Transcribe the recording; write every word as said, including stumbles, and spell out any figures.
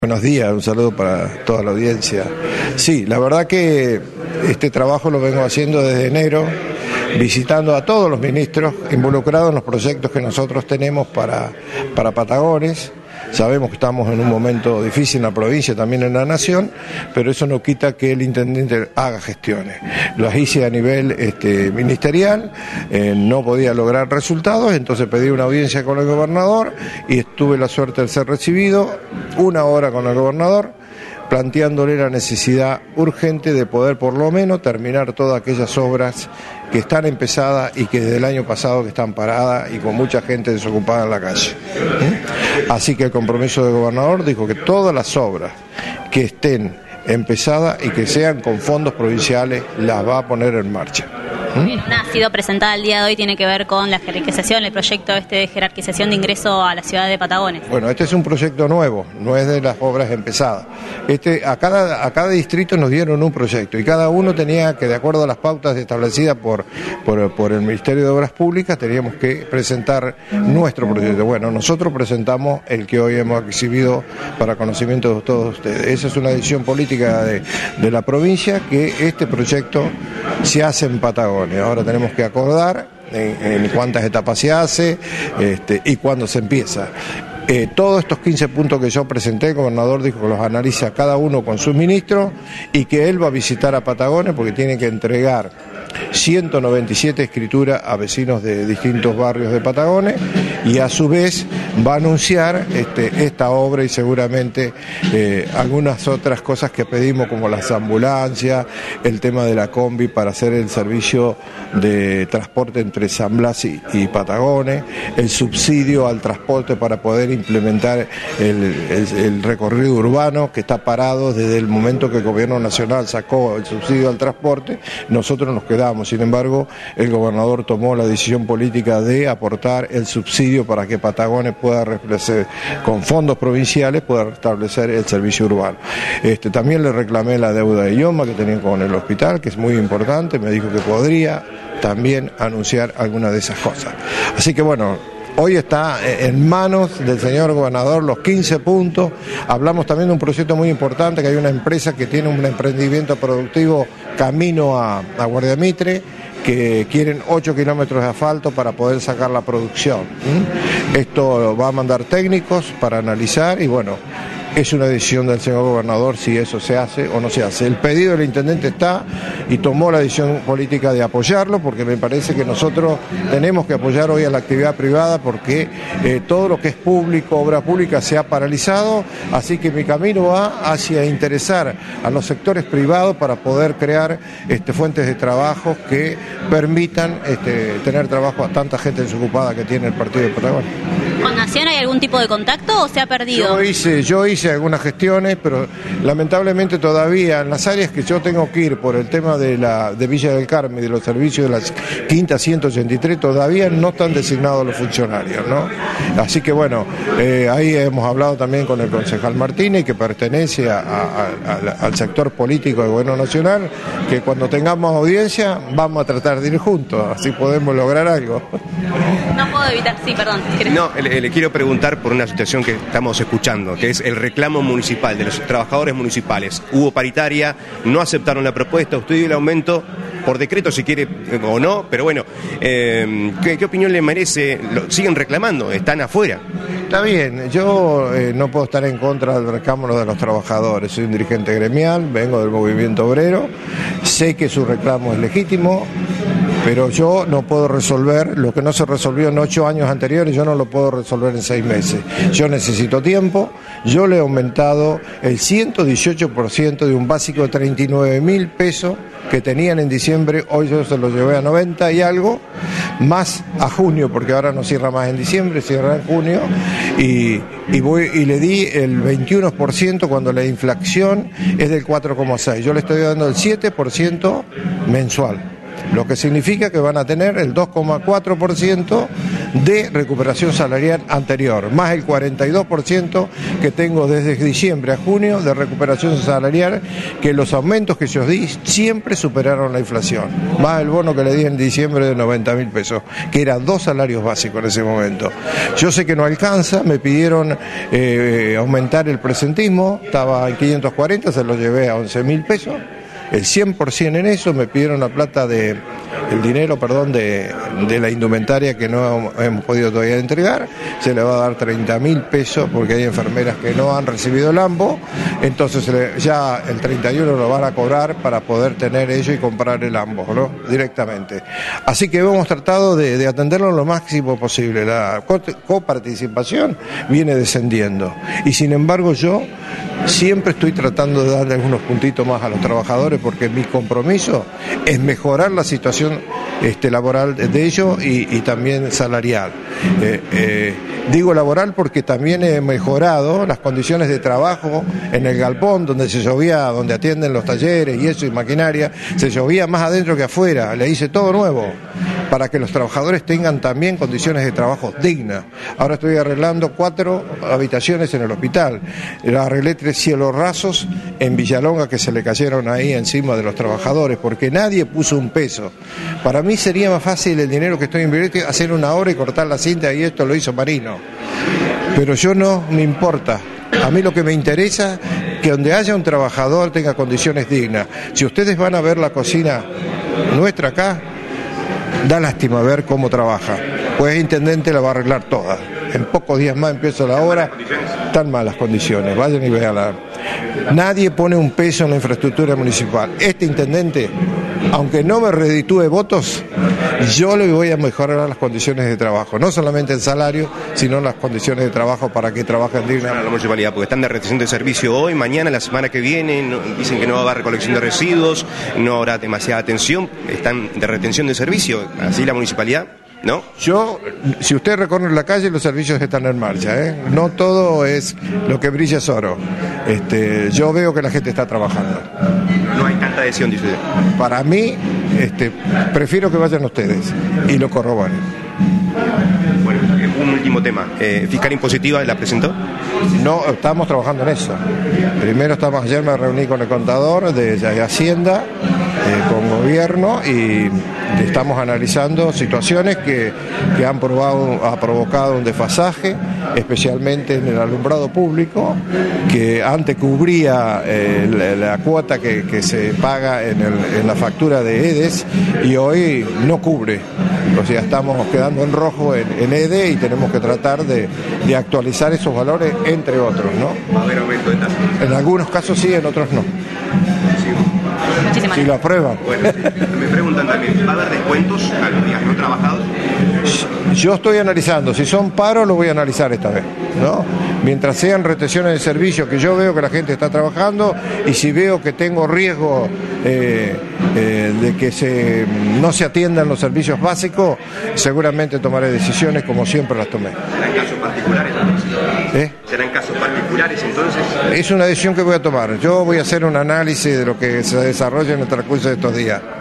Buenos días, un saludo para toda la audiencia. Sí, la verdad que este trabajo lo vengo haciendo desde enero, visitando a todos los ministros involucrados en los proyectos que nosotros tenemos para, para Patagones. Sabemos que estamos en un momento difícil en la provincia, también en la nación, pero eso no quita que el intendente haga gestiones. Las hice a nivel este, ministerial, eh, no podía lograr resultados, entonces pedí una audiencia con el gobernador y tuve la suerte de ser recibido, una hora con el gobernador, planteándole la necesidad urgente de poder por lo menos terminar todas aquellas obras que están empezadas y que desde el año pasado que están paradas y con mucha gente desocupada en la calle. ¿Eh? Así que el compromiso del gobernador dijo que todas las obras que estén empezadas y que sean con fondos provinciales las va a poner en marcha. Bien, una ha sido presentada el día de hoy, tiene que ver con la jerarquización, el proyecto este de jerarquización de ingreso a la ciudad de Patagones. Bueno, este es un proyecto nuevo, no es de las obras empezadas. Este, a cada, a cada distrito nos dieron un proyecto y cada uno tenía que, de acuerdo a las pautas establecidas por, por, por el Ministerio de Obras Públicas, teníamos que presentar nuestro proyecto. Bueno, nosotros presentamos el que hoy hemos exhibido para conocimiento de todos ustedes. Esa es una decisión política de, de la provincia, que este proyecto se hace en Patagones. Ahora tenemos que acordar en, en cuántas etapas se hace este, y cuándo se empieza. Eh, todos estos quince puntos que yo presenté, el gobernador dijo que los analiza cada uno con su ministro y que él va a visitar a Patagones porque tiene que entregar ciento noventa y siete escrituras a vecinos de distintos barrios de Patagones y a su vez va a anunciar este, esta obra y seguramente eh, algunas otras cosas que pedimos, como las ambulancias, el tema de la combi para hacer el servicio de transporte entre San Blas y, y Patagones, el subsidio al transporte para poder implementar el, el, el recorrido urbano que está parado desde el momento que el gobierno nacional sacó el subsidio al transporte. Nosotros nos quedamos. Sin embargo, el gobernador tomó la decisión política de aportar el subsidio para que Patagones pueda restablecer, con fondos provinciales, pueda restablecer el servicio urbano. Este, también le reclamé la deuda de IOMA que tenía con el hospital, que es muy importante, me dijo que podría también anunciar alguna de esas cosas. Así que bueno, hoy está en manos del señor gobernador los quince puntos. Hablamos también de un proyecto muy importante, que hay una empresa que tiene un emprendimiento productivo camino a, a Guardia Mitre, que quieren ocho kilómetros de asfalto para poder sacar la producción. ¿Mm? Esto va a mandar técnicos para analizar y bueno, es una decisión del señor gobernador si eso se hace o no se hace. El pedido del intendente está y tomó la decisión política de apoyarlo, porque me parece que nosotros tenemos que apoyar hoy a la actividad privada, porque eh, todo lo que es público, obra pública, se ha paralizado, así que mi camino va hacia interesar a los sectores privados para poder crear este, fuentes de trabajo que permitan este, tener trabajo a tanta gente desocupada que tiene el partido de Patagones. ¿Con Nación hay algún tipo de contacto o se ha perdido? Yo hice, yo hice algunas gestiones, pero lamentablemente todavía en las áreas que yo tengo que ir por el tema de la de Villa del Carmen y de los servicios de la quinta ciento ochenta y tres todavía no están designados los funcionarios, ¿no? Así que bueno, eh, ahí hemos hablado también con el concejal Martínez, que pertenece a, a, a, al sector político del gobierno nacional, que cuando tengamos audiencia vamos a tratar de ir juntos, así podemos lograr algo. No puedo evitar, sí, perdón. No, le, le quiero preguntar por una situación que estamos escuchando, que es el reclamo municipal de los trabajadores municipales. Hubo paritaria, no aceptaron la propuesta, usted dio el aumento por decreto si quiere o no, pero bueno, eh, ¿qué, ¿qué opinión le merece? Lo, ¿Siguen reclamando? ¿Están afuera? Está bien, yo eh, no puedo estar en contra del reclamo de los trabajadores, soy un dirigente gremial, vengo del movimiento obrero, sé que su reclamo es legítimo, pero yo no puedo resolver lo que no se resolvió en ocho años anteriores, yo no lo puedo resolver en seis meses. Yo necesito tiempo, yo le he aumentado el ciento dieciocho por ciento de un básico de treinta y nueve mil pesos que tenían en diciembre, hoy yo se lo llevé a noventa y algo, más a junio, porque ahora no cierra más en diciembre, cierra en junio, y, y, voy, y le di el veintiuno por ciento cuando la inflación es del cuatro coma seis. Yo le estoy dando el siete por ciento mensual, lo que significa que van a tener el dos coma cuatro por ciento de recuperación salarial anterior, más el cuarenta y dos por ciento que tengo desde diciembre a junio de recuperación salarial, que los aumentos que yo di siempre superaron la inflación, más el bono que le di en diciembre de noventa mil pesos, que eran dos salarios básicos en ese momento. Yo sé que no alcanza, me pidieron eh, aumentar el presentismo, estaba en quinientos cuarenta, se lo llevé a once mil pesos, el cien por ciento en eso, me pidieron la plata de, el dinero, perdón, de, de la indumentaria que no hemos podido todavía entregar, se le va a dar treinta mil pesos porque hay enfermeras que no han recibido el AMBO, entonces ya el treinta y uno lo van a cobrar para poder tener ello y comprar el AMBO, ¿no? Directamente. Así que hemos tratado de, de atenderlo lo máximo posible. La coparticipación viene descendiendo y sin embargo yo siempre estoy tratando de darle algunos puntitos más a los trabajadores porque mi compromiso es mejorar la situación este, laboral de ellos y, y también salarial. Eh, eh, digo laboral porque también he mejorado las condiciones de trabajo en el galpón donde se llovía, donde atienden los talleres y eso y maquinaria, se llovía más adentro que afuera, le hice todo nuevo para que los trabajadores tengan también condiciones de trabajo dignas. Ahora estoy arreglando cuatro habitaciones en el hospital, arreglé tres cielos rasos en Villalonga que se le cayeron ahí encima de los trabajadores porque nadie puso un peso. Para mí sería más fácil el dinero que estoy invirtiendo hacer una obra y cortar la cinta y esto lo hizo Marino, pero yo no me importa. A mí lo que me interesa es que donde haya un trabajador tenga condiciones dignas. Si ustedes van a ver la cocina nuestra acá, da lástima ver cómo trabaja, pues el intendente la va a arreglar toda. En pocos días más empieza la obra, tan malas condiciones, vayan y véanla. Nadie pone un peso en la infraestructura municipal. Este intendente, aunque no me reditúe votos, yo le voy a mejorar las condiciones de trabajo, no solamente el salario, sino las condiciones de trabajo para que trabajen dignamente. A la municipalidad, porque están de retención de servicio hoy, mañana, la semana que viene, no, dicen que no va a haber recolección de residuos, no habrá demasiada atención, están de retención de servicio, así la municipalidad, ¿no? Yo, si usted recorre la calle, los servicios están en marcha, ¿eh? No todo es lo que brilla es oro. Este, yo veo que la gente está trabajando. No hay tanta adhesión, dice usted. Para mí, este, prefiero que vayan ustedes y lo corroboren. Bueno, un último tema. Eh, ¿Fiscal impositiva la presentó? No, estamos trabajando en eso. Primero estamos, ayer me reuní con el contador de, de Hacienda, eh, con gobierno y estamos analizando situaciones que, que han probado, ha provocado un desfasaje, especialmente en el alumbrado público, que antes cubría eh, la, la cuota que, que se paga en, el, en la factura de E D E S y hoy no cubre. O sea, estamos quedando en rojo en, en E D E y tenemos que tratar de, de actualizar esos valores, entre otros, ¿no? ¿Va a haber aumento de tasas? En algunos casos sí, en otros no. Muchísimas Si lo aprueban. Bueno, me preguntan también, ¿va a haber descuentos a los días no trabajados? Yo estoy analizando, si son paros lo voy a analizar esta vez, ¿no? Mientras sean retenciones de servicio, que yo veo que la gente está trabajando y si veo que tengo riesgo eh, eh, de que se, no se atiendan los servicios básicos, seguramente tomaré decisiones como siempre las tomé. ¿Serán casos particulares entonces? ¿Eh? ¿Serán casos particulares entonces? Es una decisión que voy a tomar. Yo voy a hacer un análisis de lo que se desarrolla en el transcurso de estos días.